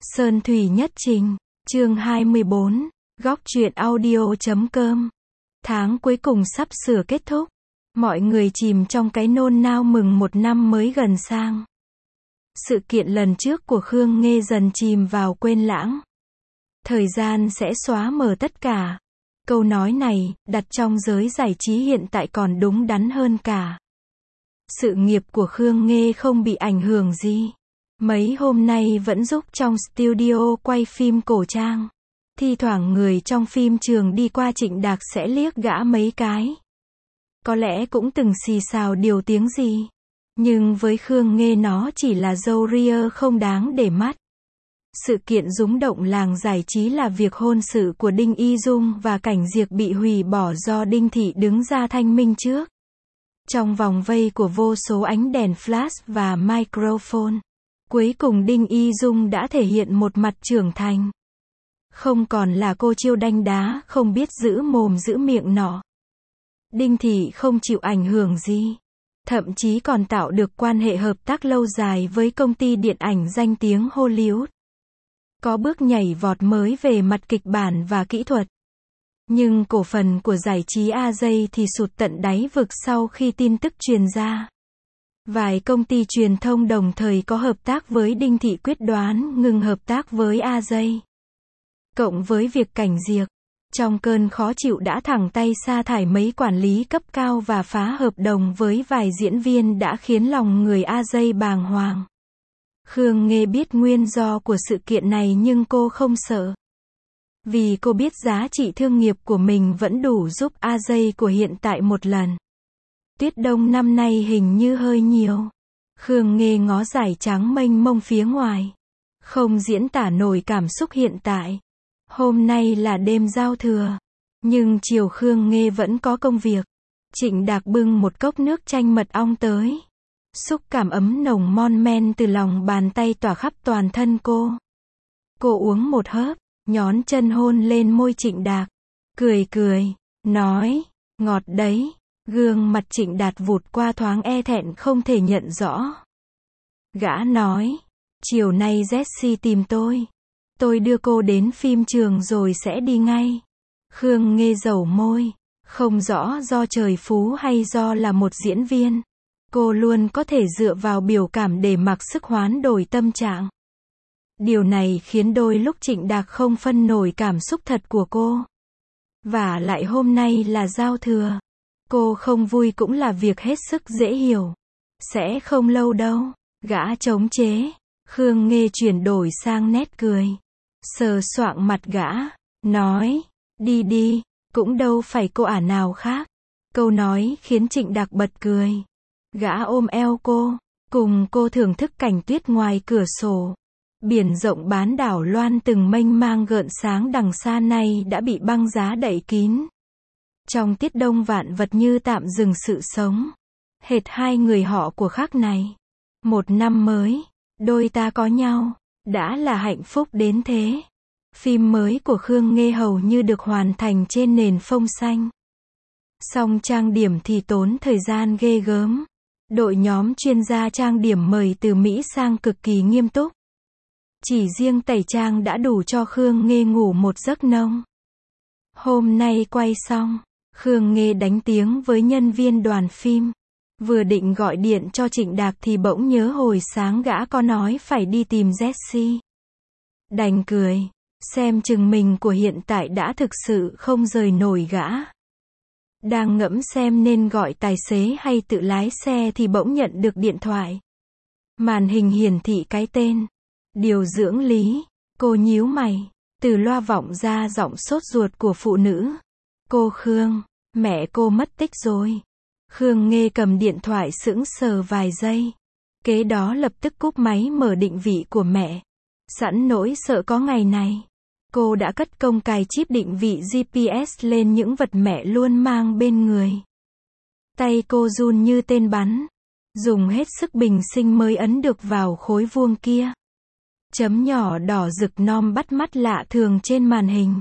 Sơn Thủy Nhất Trình, chương 24, góc truyện audio.com. Tháng cuối cùng sắp sửa kết thúc. Mọi người chìm trong cái nôn nao mừng một năm mới gần sang. Sự kiện lần trước của Khương Nghê dần chìm vào quên lãng. Thời gian sẽ xóa mờ tất cả. Câu nói này, đặt trong giới giải trí hiện tại còn đúng đắn hơn cả. Sự nghiệp của Khương Nghê không bị ảnh hưởng gì. Mấy hôm nay vẫn giúp trong studio quay phim cổ trang. Thi thoảng người trong phim trường đi qua Trịnh Đạc sẽ liếc gã mấy cái. Có lẽ cũng từng xì xào điều tiếng gì. Nhưng với Khương Nghê nó chỉ là râu ria không đáng để mắt. Sự kiện rúng động làng giải trí là việc hôn sự của Đinh Y Dung và Cảnh Diệc bị hủy bỏ do Đinh Thị đứng ra thanh minh trước. Trong vòng vây của vô số ánh đèn flash và microphone, cuối cùng Đinh Y Dung đã thể hiện một mặt trưởng thành. Không còn là cô chiêu đanh đá, không biết giữ mồm giữ miệng nọ. Đinh Thị không chịu ảnh hưởng gì. Thậm chí còn tạo được quan hệ hợp tác lâu dài với công ty điện ảnh danh tiếng Hollywood. Có bước nhảy vọt mới về mặt kịch bản và kỹ thuật. Nhưng cổ phần của giải trí AJ thì sụt tận đáy vực sau khi tin tức truyền ra. Vài công ty truyền thông đồng thời có hợp tác với Đinh Thị quyết đoán ngừng hợp tác với AJ. Cộng với việc Cảnh Diệc, trong cơn khó chịu đã thẳng tay sa thải mấy quản lý cấp cao và phá hợp đồng với vài diễn viên đã khiến lòng người AJ bàng hoàng. Khương Nghê biết nguyên do của sự kiện này nhưng cô không sợ. Vì cô biết giá trị thương nghiệp của mình vẫn đủ giúp AJ của hiện tại một lần. Tuyết đông năm nay hình như hơi nhiều. Khương Nghê ngó dải trắng mênh mông phía ngoài. Không diễn tả nổi cảm xúc hiện tại. Hôm nay là đêm giao thừa. Nhưng chiều Khương Nghê vẫn có công việc. Trịnh Đạc bưng một cốc nước chanh mật ong tới. Xúc cảm ấm nồng mon men từ lòng bàn tay tỏa khắp toàn thân cô. Cô uống một hớp, nhón chân hôn lên môi Trịnh Đạc. Cười cười, nói, ngọt đấy. Gương mặt Trịnh Đạt vụt qua thoáng e thẹn không thể nhận rõ. Gã nói, chiều nay Jessie tìm tôi. Tôi đưa cô đến phim trường rồi sẽ đi ngay. Khương Nghê dầu môi, không rõ do trời phú hay do là một diễn viên. Cô luôn có thể dựa vào biểu cảm để mặc sức hoán đổi tâm trạng. Điều này khiến đôi lúc Trịnh Đạc không phân nổi cảm xúc thật của cô. Và lại hôm nay là giao thừa. Cô không vui cũng là việc hết sức dễ hiểu. Sẽ không lâu đâu. Gã chống chế. Khương Nghê chuyển đổi sang nét cười. Sờ soạng mặt gã. Nói. Đi đi. Cũng đâu phải cô ả nào khác. Câu nói khiến Trịnh Đạc bật cười. Gã ôm eo cô. Cùng cô thưởng thức cảnh tuyết ngoài cửa sổ. Biển rộng bán đảo Loan từng mênh mang gợn sáng đằng xa nay đã bị băng giá đậy kín. Trong tiết đông vạn vật như tạm dừng sự sống. Hệt hai người họ của khác này. Một năm mới, đôi ta có nhau, đã là hạnh phúc đến thế. Phim mới của Khương Nghê hầu như được hoàn thành trên nền phông xanh. Song trang điểm thì tốn thời gian ghê gớm. Đội nhóm chuyên gia trang điểm mời từ Mỹ sang cực kỳ nghiêm túc. Chỉ riêng tẩy trang đã đủ cho Khương Nghê ngủ một giấc nông. Hôm nay quay xong, Khương Nghê đánh tiếng với nhân viên đoàn phim. Vừa định gọi điện cho Trịnh Đạc thì bỗng nhớ hồi sáng gã có nói phải đi tìm Jessie. Đành cười, xem chừng mình của hiện tại đã thực sự không rời nổi gã. Đang ngẫm xem nên gọi tài xế hay tự lái xe thì bỗng nhận được điện thoại. Màn hình hiển thị cái tên. Điều dưỡng Lý. Cô nhíu mày. Từ loa vọng ra giọng sốt ruột của phụ nữ. Cô Khương, mẹ cô mất tích rồi. Khương Nghê cầm điện thoại sững sờ vài giây. Kế đó lập tức cúp máy mở định vị của mẹ. Sẵn nỗi sợ có ngày này. Cô đã cất công cài chip định vị GPS lên những vật mẹ luôn mang bên người. Tay cô run như tên bắn. Dùng hết sức bình sinh mới ấn được vào khối vuông kia. Chấm nhỏ đỏ rực non bắt mắt lạ thường trên màn hình.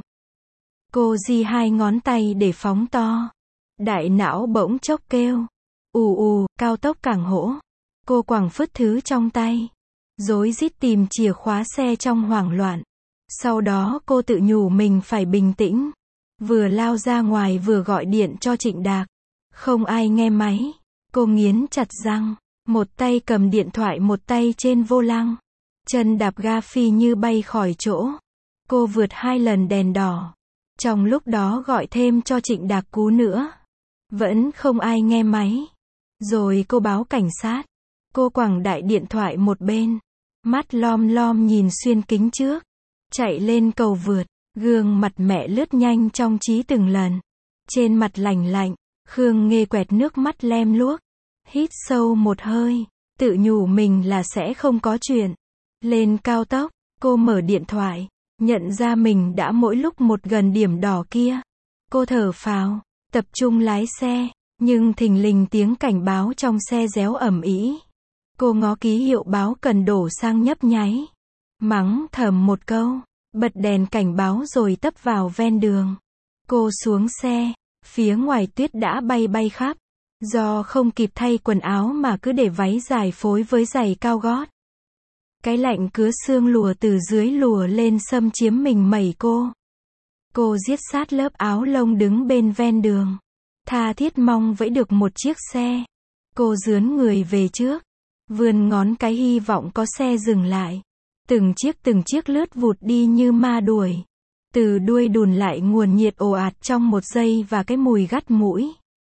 Cô di hai ngón tay để phóng to. Đại não bỗng chốc kêu. Ù ù, cao tốc cảng hỗ. Cô quẳng phứt thứ trong tay. rối rít tìm chìa khóa xe trong hoảng loạn. Sau đó cô tự nhủ mình phải bình tĩnh. Vừa lao ra ngoài vừa gọi điện cho Trịnh Đạc. Không ai nghe máy. Cô nghiến chặt răng. Một tay cầm điện thoại, một tay trên vô lăng. Chân đạp ga phi như bay khỏi chỗ. Cô vượt 2 lần đèn đỏ. Trong lúc đó gọi thêm cho Trịnh Đạc cú nữa. Vẫn không ai nghe máy. Rồi cô báo cảnh sát. Cô quẳng đại điện thoại một bên. Mắt lom lom nhìn xuyên kính trước. Chạy lên cầu vượt. Gương mặt mẹ lướt nhanh trong trí từng lần. Trên mặt lạnh lạnh. Khương Nghê quẹt nước mắt lem luốc. Hít sâu một hơi. Tự nhủ mình là sẽ không có chuyện. Lên cao tốc. Cô mở điện thoại. Nhận ra mình đã mỗi lúc một gần điểm đỏ kia. Cô thở phào. Tập trung lái xe. Nhưng thình lình tiếng cảnh báo trong xe réo ầm ĩ. Cô ngó ký hiệu báo cần đổ sang nhấp nháy. Mắng thầm một câu. Bật đèn cảnh báo rồi tấp vào ven đường. Cô xuống xe. Phía ngoài tuyết đã bay bay khắp. Do không kịp thay quần áo mà cứ để váy dài phối với giày cao gót. Cái lạnh cứa xương lùa từ dưới lùa lên xâm chiếm mình mẩy cô. Cô giết sát lớp áo lông đứng bên ven đường. Tha thiết mong vẫy được một chiếc xe. Cô dướn người về trước. Vươn ngón cái hy vọng có xe dừng lại. Từng chiếc lướt vụt đi như ma đuổi. Từ đuôi đùn lại nguồn nhiệt ồ ạt trong một giây và cái mùi gắt mũi.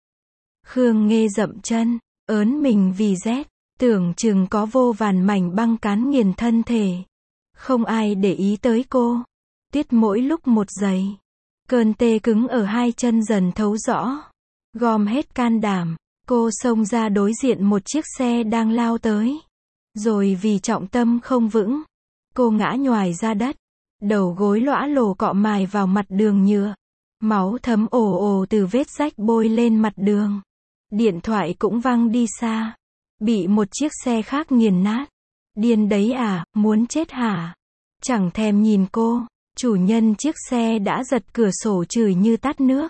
Khương Nghê dậm chân, ớn mình vì rét. Tưởng chừng có vô vàn mảnh băng cán nghiền thân thể. Không ai để ý tới cô. Tuyết mỗi lúc một dày. Cơn tê cứng ở hai chân dần thấu rõ. Gom hết can đảm, cô xông ra đối diện một chiếc xe đang lao tới. Rồi vì trọng tâm không vững, cô ngã nhoài ra đất. Đầu gối lõa lồ cọ mài vào mặt đường nhựa. Máu thấm ồ ồ từ vết rách bôi lên mặt đường. Điện thoại cũng văng đi xa. Bị một chiếc xe khác nghiền nát. Điên đấy à, muốn chết hả? Chẳng thèm nhìn cô, chủ nhân chiếc xe đã giật cửa sổ chửi như tát nước.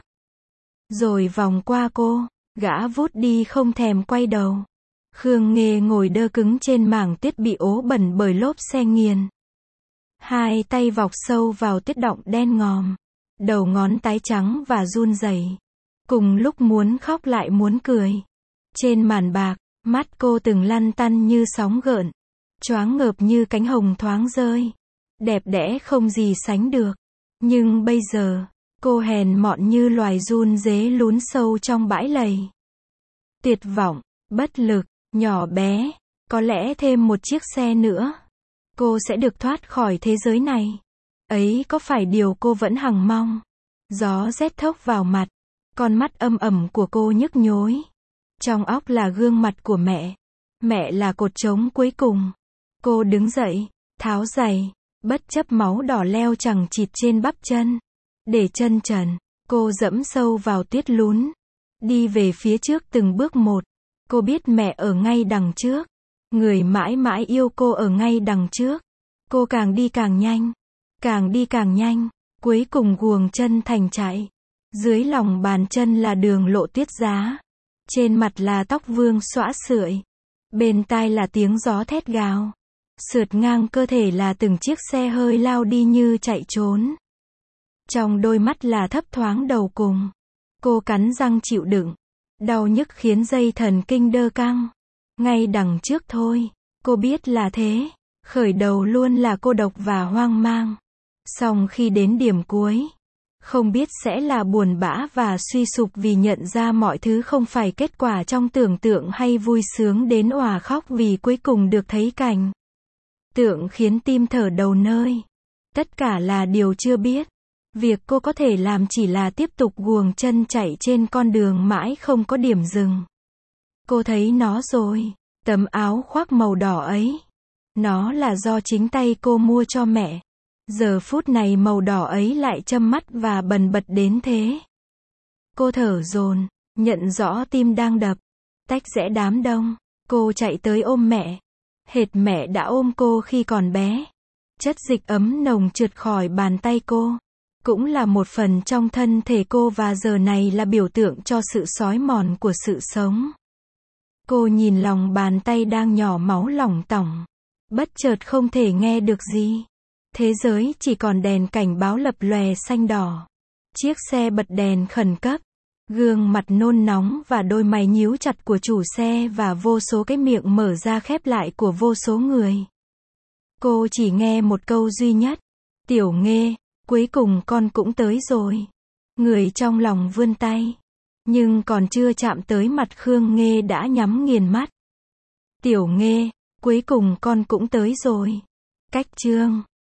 Rồi vòng qua cô, gã vút đi không thèm quay đầu. Khương Nghê ngồi đơ cứng trên mảng tuyết bị ố bẩn bởi lốp xe nghiền. Hai tay vọc sâu vào tuyết đọng đen ngòm. Đầu ngón tay trắng và run rẩy. Cùng lúc muốn khóc lại muốn cười. Trên màn bạc, mắt cô từng lăn tăn như sóng gợn. Choáng ngợp như cánh hồng thoáng rơi. Đẹp đẽ không gì sánh được. Nhưng bây giờ, cô hèn mọn như loài run rế lún sâu trong bãi lầy. Tuyệt vọng, bất lực, nhỏ bé. Có lẽ thêm một chiếc xe nữa. Cô sẽ được thoát khỏi thế giới này. Ấy có phải điều cô vẫn hằng mong. Gió rét thốc vào mặt. Con mắt âm ẩm của cô nhức nhối. Trong óc là gương mặt của mẹ. Mẹ là cột trống cuối cùng. Cô đứng dậy, tháo giày, bất chấp máu đỏ leo chằng chịt trên bắp chân. Để chân trần, cô dẫm sâu vào tuyết lún. Đi về phía trước từng bước một. Cô biết mẹ ở ngay đằng trước. Người mãi mãi yêu cô ở ngay đằng trước. Cô càng đi càng nhanh. Càng đi càng nhanh. Cuối cùng guồng chân thành chạy. Dưới lòng bàn chân là đường lộ tuyết giá. Trên mặt là tóc vương xõa sưởi. Bên tai là tiếng gió thét gào. Sượt ngang cơ thể là từng chiếc xe hơi lao đi như chạy trốn. Trong đôi mắt là thấp thoáng đầu cùng. Cô cắn răng chịu đựng. Đau nhức khiến dây thần kinh đơ căng. Ngay đằng trước thôi. Cô biết là thế. Khởi đầu luôn là cô độc và hoang mang. Song khi đến điểm cuối, không biết sẽ là buồn bã và suy sụp vì nhận ra mọi thứ không phải kết quả trong tưởng tượng hay vui sướng đến òa khóc vì cuối cùng được thấy cảnh tượng khiến tim thở đầu nơi. Tất cả là điều chưa biết. Việc cô có thể làm chỉ là tiếp tục guồng chân chạy trên con đường mãi không có điểm dừng. Cô thấy nó rồi. Tấm áo khoác màu đỏ ấy. Nó là do chính tay cô mua cho mẹ. Giờ phút này màu đỏ ấy lại châm mắt và bần bật đến thế. Cô thở dồn, nhận rõ tim đang đập. Tách rẽ đám đông. Cô chạy tới ôm mẹ. Hệt mẹ đã ôm cô khi còn bé. Chất dịch ấm nồng trượt khỏi bàn tay cô. Cũng là một phần trong thân thể cô và giờ này là biểu tượng cho sự xói mòn của sự sống. Cô nhìn lòng bàn tay đang nhỏ máu lỏng tỏng. Bất chợt không thể nghe được gì. Thế giới chỉ còn đèn cảnh báo lập lòe xanh đỏ. Chiếc xe bật đèn khẩn cấp. Gương mặt nôn nóng và đôi mày nhíu chặt của chủ xe và vô số cái miệng mở ra khép lại của vô số người. Cô chỉ nghe một câu duy nhất. Tiểu Nghê, cuối cùng con cũng tới rồi. Người trong lòng vươn tay. Nhưng còn chưa chạm tới mặt Khương Nghê đã nhắm nghiền mắt. Tiểu Nghê, cuối cùng con cũng tới rồi. Cách chương